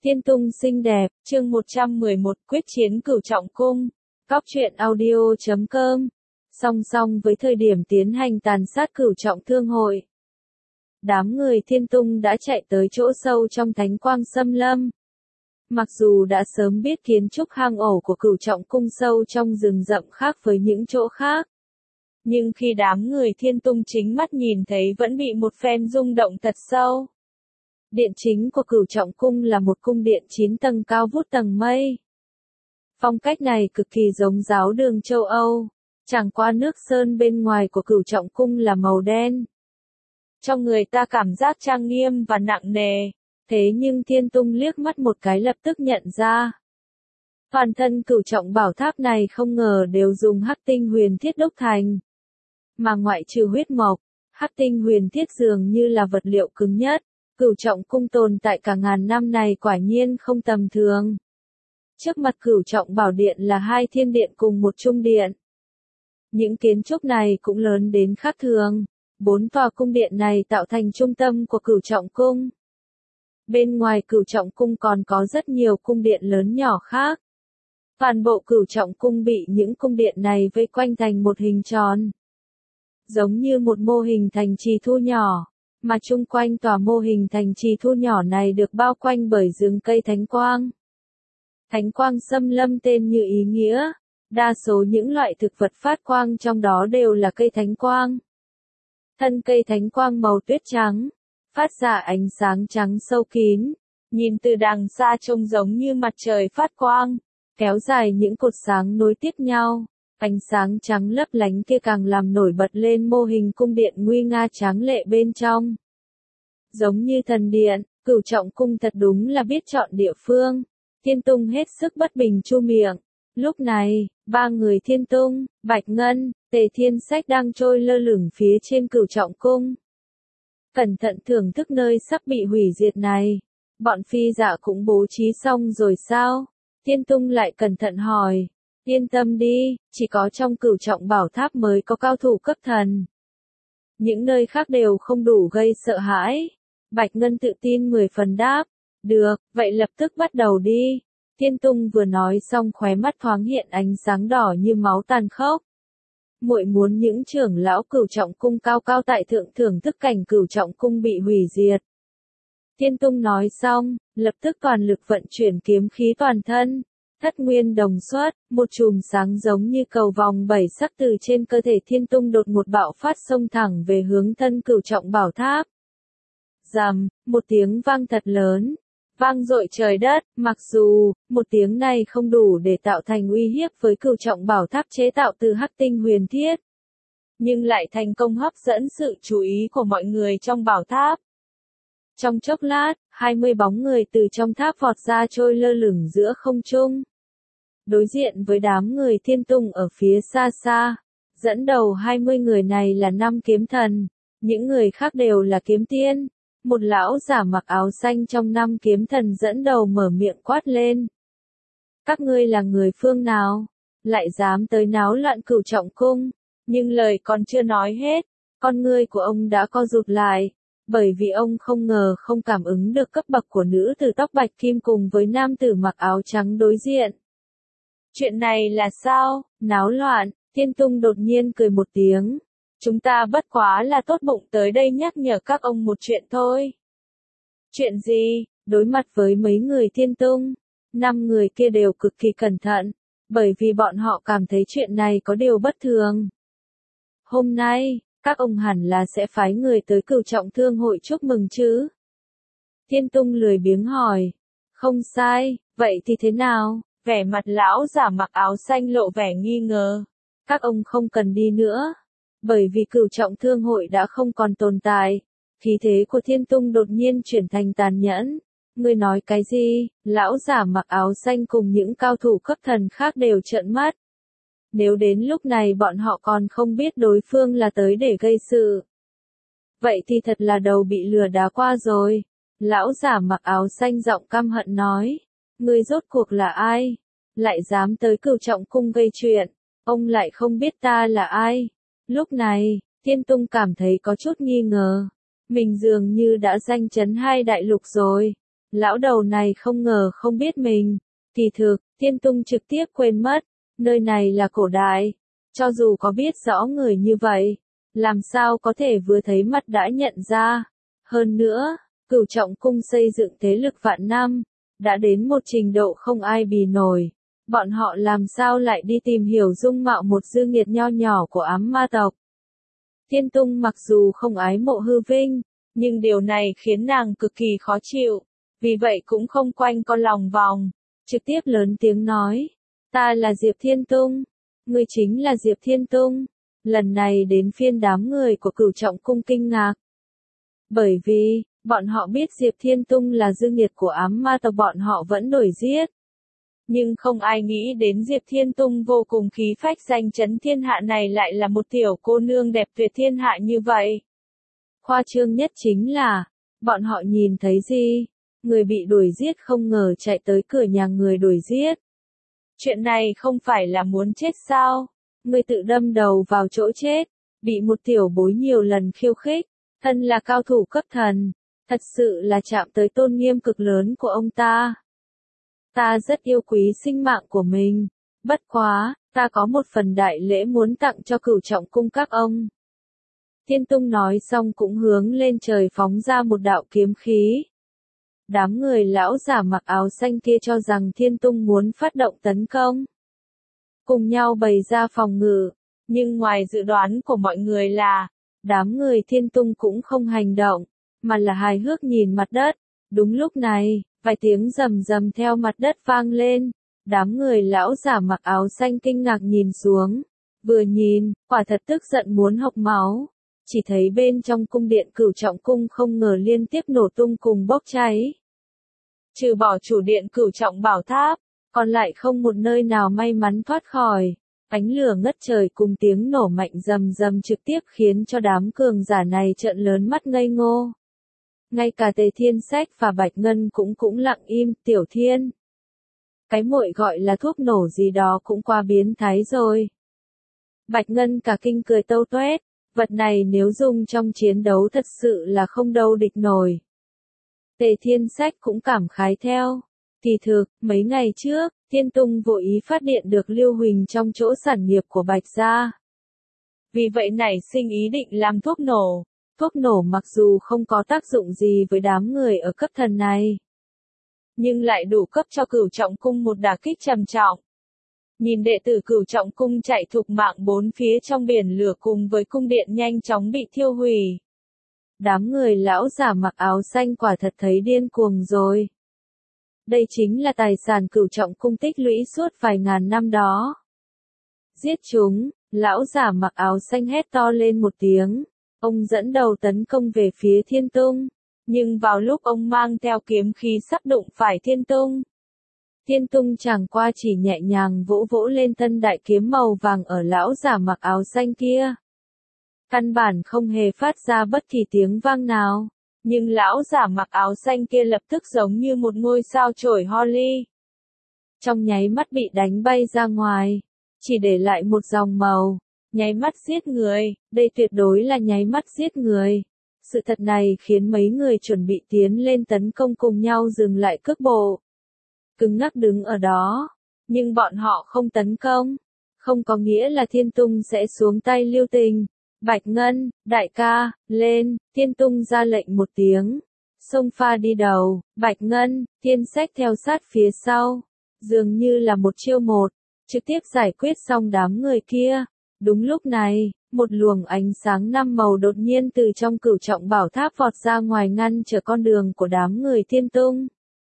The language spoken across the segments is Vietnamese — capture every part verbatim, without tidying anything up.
Tiên tung xinh đẹp, chương một trăm mười một quyết chiến cửu trọng cung. Cóc truyện audio chấm com. Song song với thời điểm tiến hành tàn sát cửu trọng thương hội, đám người Thiên Tung đã chạy tới chỗ sâu trong Thánh Quang Xâm Lâm. Mặc dù đã sớm biết kiến trúc hang ổ của cửu trọng cung sâu trong rừng rậm khác với những chỗ khác, nhưng khi đám người Thiên Tung chính mắt nhìn thấy vẫn bị một phen rung động thật sâu. Điện chính của cửu trọng cung là một cung điện chín tầng cao vút tầng mây. Phong cách này cực kỳ giống giáo đường châu Âu, chẳng qua nước sơn bên ngoài của cửu trọng cung là màu đen, cho người ta cảm giác trang nghiêm và nặng nề. Thế nhưng Thiên Tung liếc mắt một cái lập tức nhận ra, toàn thân cửu trọng bảo tháp này không ngờ đều dùng hắc tinh huyền thiết đúc thành, mà ngoại trừ huyết mộc, hắc tinh huyền thiết dường như là vật liệu cứng nhất. Cửu trọng cung tồn tại cả ngàn năm này quả nhiên không tầm thường. Trước mặt cửu trọng bảo điện là hai thiên điện cùng một trung điện. Những kiến trúc này cũng lớn đến khác thường. Bốn tòa cung điện này tạo thành trung tâm của cửu trọng cung. Bên ngoài cửu trọng cung còn có rất nhiều cung điện lớn nhỏ khác. Toàn bộ cửu trọng cung bị những cung điện này vây quanh thành một hình tròn, giống như một mô hình thành trì thu nhỏ. Mà chung quanh tòa mô hình thành trì thu nhỏ này được bao quanh bởi rừng cây thánh quang. Thánh quang xâm lâm tên như ý nghĩa, đa số những loại thực vật phát quang trong đó đều là cây thánh quang. Thân cây thánh quang màu tuyết trắng, phát ra ánh sáng trắng sâu kín, nhìn từ đằng xa trông giống như mặt trời phát quang, kéo dài những cột sáng nối tiếp nhau. Ánh sáng trắng lấp lánh kia càng làm nổi bật lên mô hình cung điện nguy nga tráng lệ bên trong. Giống như thần điện, cửu trọng cung thật đúng là biết chọn địa phương. Thiên Tung hết sức bất bình chu miệng. Lúc này, ba người Thiên Tung, Bạch Ngân, Tề Thiên Sách đang trôi lơ lửng phía trên cửu trọng cung. Cẩn thận thưởng thức nơi sắp bị hủy diệt này. Bọn phi dạ cũng bố trí xong rồi sao? Thiên Tung lại cẩn thận hỏi. Yên tâm đi, chỉ có trong cửu trọng bảo tháp mới có cao thủ cấp thần. Những nơi khác đều không đủ gây sợ hãi. Bạch Ngân tự tin mười phần đáp. Được, vậy lập tức bắt đầu đi. Thiên Tung vừa nói xong khóe mắt thoáng hiện ánh sáng đỏ như máu tàn khốc. Muội muốn những trưởng lão cửu trọng cung cao cao tại thượng thưởng thức cảnh cửu trọng cung bị hủy diệt. Thiên Tung nói xong, lập tức toàn lực vận chuyển kiếm khí toàn thân. Thất nguyên đồng xuất, một chùm sáng giống như cầu vòng bảy sắc từ trên cơ thể Thiên Tung đột một bạo phát xông thẳng về hướng thân cửu trọng bảo tháp. Rầm, một tiếng vang thật lớn, vang dội trời đất. Mặc dù một tiếng này không đủ để tạo thành uy hiếp với cửu trọng bảo tháp chế tạo từ hắc tinh huyền thiết, nhưng lại thành công hấp dẫn sự chú ý của mọi người trong bảo tháp. Trong chốc lát, hai mươi bóng người từ trong tháp vọt ra trôi lơ lửng giữa không trung. Đối diện với đám người Thiên Tung ở phía xa xa, dẫn đầu hai mươi người này là năm kiếm thần, những người khác đều là kiếm tiên. Một lão giả mặc áo xanh trong năm kiếm thần dẫn đầu mở miệng quát lên. Các ngươi là người phương nào? Lại dám tới náo loạn cửu trọng cung? Nhưng lời còn chưa nói hết, con ngươi của ông đã co rụt lại, bởi vì ông không ngờ không cảm ứng được cấp bậc của nữ tử tóc bạch kim cùng với nam tử mặc áo trắng đối diện. Chuyện này là sao? Náo loạn. Thiên Tung đột nhiên cười một tiếng. Chúng ta bất quá là tốt bụng tới đây nhắc nhở các ông một chuyện thôi. Chuyện gì? Đối mặt với mấy người Thiên Tung, năm người kia đều cực kỳ cẩn thận, bởi vì bọn họ cảm thấy chuyện này có điều bất thường. Hôm nay, các ông hẳn là sẽ phái người tới cửu trọng thương hội chúc mừng chứ? Thiên Tung lười biếng hỏi. Không sai, vậy thì thế nào? Vẻ mặt lão giả mặc áo xanh lộ vẻ nghi ngờ. Các ông không cần đi nữa, bởi vì cửu trọng thương hội đã không còn tồn tại. Khí thế của Thiên Tung đột nhiên chuyển thành tàn nhẫn. Ngươi nói cái gì? Lão giả mặc áo xanh cùng những cao thủ cấp thần khác đều trợn mắt. Nếu đến lúc này bọn họ còn không biết đối phương là tới để gây sự, vậy thì thật là đầu bị lừa đá qua rồi. Lão giả mặc áo xanh giọng căm hận nói. Ngươi rốt cuộc là ai? Lại dám tới cửu trọng cung gây chuyện? Ông lại không biết ta là ai? Lúc này, Thiên Tung cảm thấy có chút nghi ngờ. Mình dường như đã danh chấn hai đại lục rồi. Lão đầu này không ngờ không biết mình. Kỳ thực, Thiên Tung trực tiếp quên mất, nơi này là cổ đại. Cho dù có biết rõ người như vậy, làm sao có thể vừa thấy mặt đã nhận ra. Hơn nữa, Cửu Trọng Cung xây dựng thế lực vạn năm, đã đến một trình độ không ai bì nổi. Bọn họ làm sao lại đi tìm hiểu dung mạo một dư nghiệt nho nhỏ của ám ma tộc. Thiên Tung mặc dù không ái mộ hư vinh, nhưng điều này khiến nàng cực kỳ khó chịu, vì vậy cũng không quanh co lòng vòng, trực tiếp lớn tiếng nói, ta là Diệp Thiên Tung, ngươi chính là Diệp Thiên Tung. Lần này đến phiên đám người của Cửu Trọng Cung kinh ngạc. Bởi vì, bọn họ biết Diệp Thiên Tung là dư nghiệt của ám ma tộc, bọn họ vẫn đuổi giết. Nhưng không ai nghĩ đến Diệp Thiên Tung vô cùng khí phách danh chấn thiên hạ này lại là một tiểu cô nương đẹp tuyệt thiên hạ như vậy. Khoa trương nhất chính là, bọn họ nhìn thấy gì? Người bị đuổi giết không ngờ chạy tới cửa nhà người đuổi giết. Chuyện này không phải là muốn chết sao? Người tự đâm đầu vào chỗ chết, bị một tiểu bối nhiều lần khiêu khích, thân là cao thủ cấp thần, thật sự là chạm tới tôn nghiêm cực lớn của ông ta. Ta rất yêu quý sinh mạng của mình, bất quá, ta có một phần đại lễ muốn tặng cho Cửu Trọng Cung các ông. Thiên Tung nói xong cũng hướng lên trời phóng ra một đạo kiếm khí. Đám người lão giả mặc áo xanh kia cho rằng Thiên Tung muốn phát động tấn công. Cùng nhau bày ra phòng ngự, nhưng ngoài dự đoán của mọi người là, đám người Thiên Tung cũng không hành động, mà là hài hước nhìn mặt đất. Đúng lúc này, vài tiếng rầm rầm theo mặt đất vang lên, đám người lão giả mặc áo xanh kinh ngạc nhìn xuống, vừa nhìn, quả thật tức giận muốn hộc máu, chỉ thấy bên trong cung điện Cửu Trọng Cung không ngờ liên tiếp nổ tung cùng bốc cháy. Trừ bỏ chủ điện Cửu Trọng Bảo Tháp, còn lại không một nơi nào may mắn thoát khỏi, ánh lửa ngất trời cùng tiếng nổ mạnh rầm rầm trực tiếp khiến cho đám cường giả này trợn lớn mắt ngây ngô. Ngay cả Tề Thiên Sách và Bạch Ngân cũng cũng lặng im, Tiểu Thiên. Cái muội gọi là thuốc nổ gì đó cũng quá biến thái rồi. Bạch Ngân cả kinh cười tâu tuét, vật này nếu dùng trong chiến đấu thật sự là không đâu địch nổi. Tề Thiên Sách cũng cảm khái theo. Kỳ thực, mấy ngày trước, Thiên Tung vô ý phát điện được Lưu Huỳnh trong chỗ sản nghiệp của Bạch gia. Vì vậy nảy sinh ý định làm thuốc nổ. Thuốc nổ mặc dù không có tác dụng gì với đám người ở cấp thần này, nhưng lại đủ cấp cho Cửu Trọng Cung một đả kích trầm trọng. Nhìn đệ tử Cửu Trọng Cung chạy thục mạng bốn phía trong biển lửa cùng với cung điện nhanh chóng bị thiêu hủy. Đám người lão giả mặc áo xanh quả thật thấy điên cuồng rồi. Đây chính là tài sản Cửu Trọng Cung tích lũy suốt vài ngàn năm đó. Giết chúng, lão giả mặc áo xanh hét to lên một tiếng. Ông dẫn đầu tấn công về phía Thiên Tung, nhưng vào lúc ông mang theo kiếm khí sắp đụng phải Thiên Tung, Thiên Tung chẳng qua chỉ nhẹ nhàng vỗ vỗ lên thân đại kiếm màu vàng ở lão giả mặc áo xanh kia. Căn bản không hề phát ra bất kỳ tiếng vang nào, nhưng lão giả mặc áo xanh kia lập tức giống như một ngôi sao chổi Holly. Trong nháy mắt bị đánh bay ra ngoài, chỉ để lại một dòng màu. Nháy mắt giết người, đây tuyệt đối là nháy mắt giết người. Sự thật này khiến mấy người chuẩn bị tiến lên tấn công cùng nhau dừng lại cước bộ. Cứng ngắc đứng ở đó, nhưng bọn họ không tấn công. Không có nghĩa là Thiên Tung sẽ xuống tay lưu tình. Bạch Ngân, đại ca, lên, Thiên Tung ra lệnh một tiếng. Xông pha đi đầu, Bạch Ngân, Thiên Sách theo sát phía sau. Dường như là một chiêu một, trực tiếp giải quyết xong đám người kia. Đúng lúc này, một luồng ánh sáng năm màu đột nhiên từ trong Cửu Trọng Bảo Tháp vọt ra ngoài ngăn trở con đường của đám người Thiên Tung.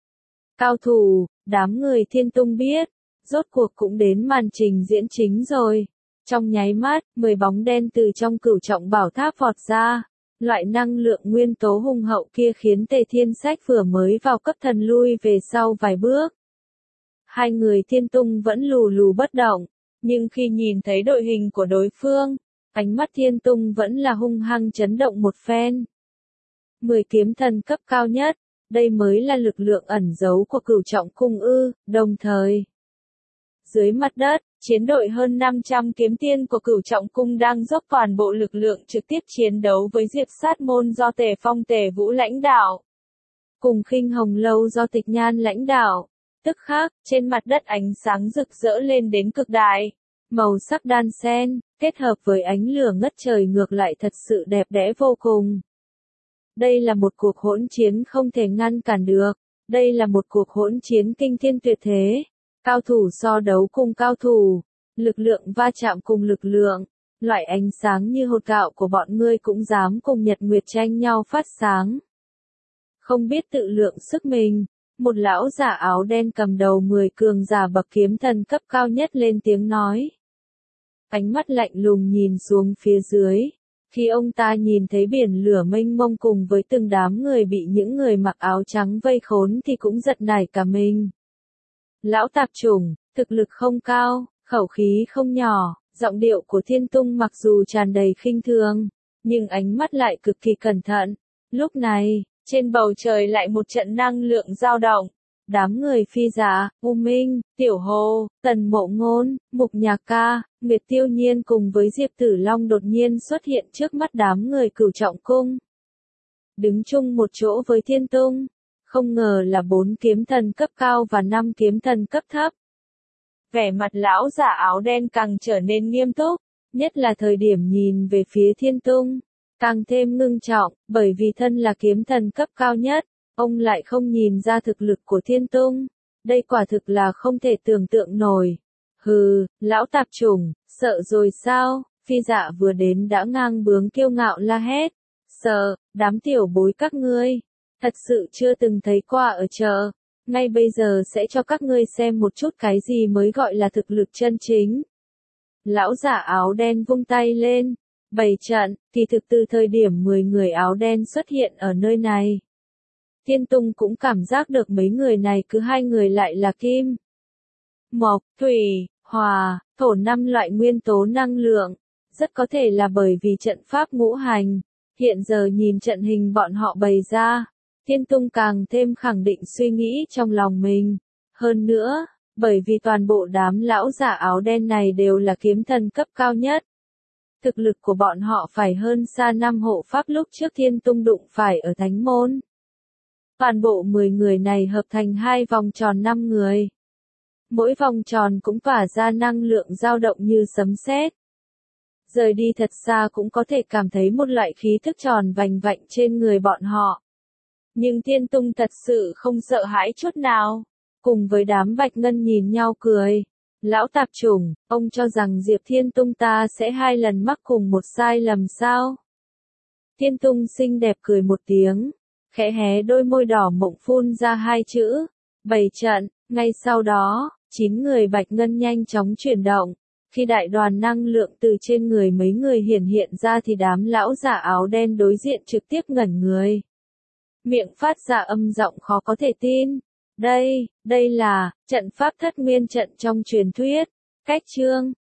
Cao thủ, đám người Thiên Tung biết, rốt cuộc cũng đến màn trình diễn chính rồi. Trong nháy mắt, mười bóng đen từ trong Cửu Trọng Bảo Tháp vọt ra. Loại năng lượng nguyên tố hùng hậu kia khiến Tề Thiên Sách vừa mới vào cấp thần lui về sau vài bước. Hai người Thiên Tung vẫn lù lù bất động. Nhưng khi nhìn thấy đội hình của đối phương, ánh mắt Thiên Tung vẫn là hung hăng chấn động một phen. Mười kiếm thần cấp cao nhất, đây mới là lực lượng ẩn giấu của Cửu Trọng Cung ư, đồng thời. Dưới mặt đất, chiến đội hơn năm trăm kiếm tiên của Cửu Trọng Cung đang dốc toàn bộ lực lượng trực tiếp chiến đấu với Diệp Sát Môn do Tề Phong Tề Vũ lãnh đạo. cùng Khinh Hồng Lâu do Tịch Nhan lãnh đạo. Tức khắc, trên mặt đất ánh sáng rực rỡ lên đến cực đại. Màu sắc đan xen, kết hợp với ánh lửa ngất trời ngược lại thật sự đẹp đẽ vô cùng. Đây là một cuộc hỗn chiến không thể ngăn cản được. Đây là một cuộc hỗn chiến kinh thiên tuyệt thế. Cao thủ so đấu cùng cao thủ. Lực lượng va chạm cùng lực lượng. Loại ánh sáng như hột gạo của bọn ngươi cũng dám cùng nhật nguyệt tranh nhau phát sáng. Không biết tự lượng sức mình. Một lão giả áo đen cầm đầu mười cường giả bậc kiếm thần cấp cao nhất lên tiếng nói. Ánh mắt lạnh lùng nhìn xuống phía dưới. Khi ông ta nhìn thấy biển lửa mênh mông cùng với từng đám người bị những người mặc áo trắng vây khốn thì cũng giật nảy cả mình. Lão tạp chủng, thực lực không cao, khẩu khí không nhỏ, giọng điệu của Thiên Tung mặc dù tràn đầy khinh thường, nhưng ánh mắt lại cực kỳ cẩn thận. Lúc này, trên bầu trời lại một trận năng lượng dao động. Đám người Phi Dạ, U Minh, Tiểu Hồ, Tần Mộ Ngôn, Mục Nhạc Ca, Nguyệt Tiêu Nhiên cùng với Diệp Tử Long đột nhiên xuất hiện trước mắt đám người Cửu Trọng Cung. Đứng chung một chỗ với Thiên Tung, không ngờ là bốn kiếm thần cấp cao và năm kiếm thần cấp thấp. Vẻ mặt lão giả áo đen càng trở nên nghiêm túc, nhất là thời điểm nhìn về phía Thiên Tung, càng thêm ngưng trọng, bởi vì thân là kiếm thần cấp cao nhất. Ông lại không nhìn ra thực lực của Thiên Tung. Đây quả thực là không thể tưởng tượng nổi. Hừ, lão tạp chủng, sợ rồi sao? Phi Dạ vừa đến đã ngang bướng kiêu ngạo la hét. Sợ, đám tiểu bối các ngươi. Thật sự chưa từng thấy qua ở chợ. Ngay bây giờ sẽ cho các ngươi xem một chút cái gì mới gọi là thực lực chân chính. Lão giả áo đen vung tay lên. Bày trận, kỳ thực từ thời điểm mười người áo đen xuất hiện ở nơi này. Thiên Tung cũng cảm giác được mấy người này cứ hai người lại là kim, mộc, thủy, hỏa, thổ năm loại nguyên tố năng lượng. Rất có thể là bởi vì trận pháp ngũ hành. Hiện giờ nhìn trận hình bọn họ bày ra, Thiên Tung càng thêm khẳng định suy nghĩ trong lòng mình. Hơn nữa, bởi vì toàn bộ đám lão giả áo đen này đều là kiếm thần cấp cao nhất. Thực lực của bọn họ phải hơn xa năm hộ pháp lúc trước Thiên Tung đụng phải ở Thánh Môn. Toàn bộ mười người này hợp thành hai vòng tròn năm người. Mỗi vòng tròn cũng tỏa ra năng lượng dao động như sấm sét. Rời đi thật xa cũng có thể cảm thấy một loại khí thức tròn vành vạnh trên người bọn họ. Nhưng Thiên Tung thật sự không sợ hãi chút nào. Cùng với đám Bạch Ngân nhìn nhau cười. Lão tạp chủng, ông cho rằng Diệp Thiên Tung ta sẽ hai lần mắc cùng một sai lầm sao? Thiên Tung xinh đẹp cười một tiếng. Khẽ hé đôi môi đỏ mộng phun ra hai chữ. Bày trận, ngay sau đó, chín người Bạch Ngân nhanh chóng chuyển động. Khi đại đoàn năng lượng từ trên người mấy người hiển hiện ra thì đám lão giả áo đen đối diện trực tiếp ngẩn người. Miệng phát ra âm giọng khó có thể tin. Đây, đây là, trận pháp thất nguyên trận trong truyền thuyết. Cách chương.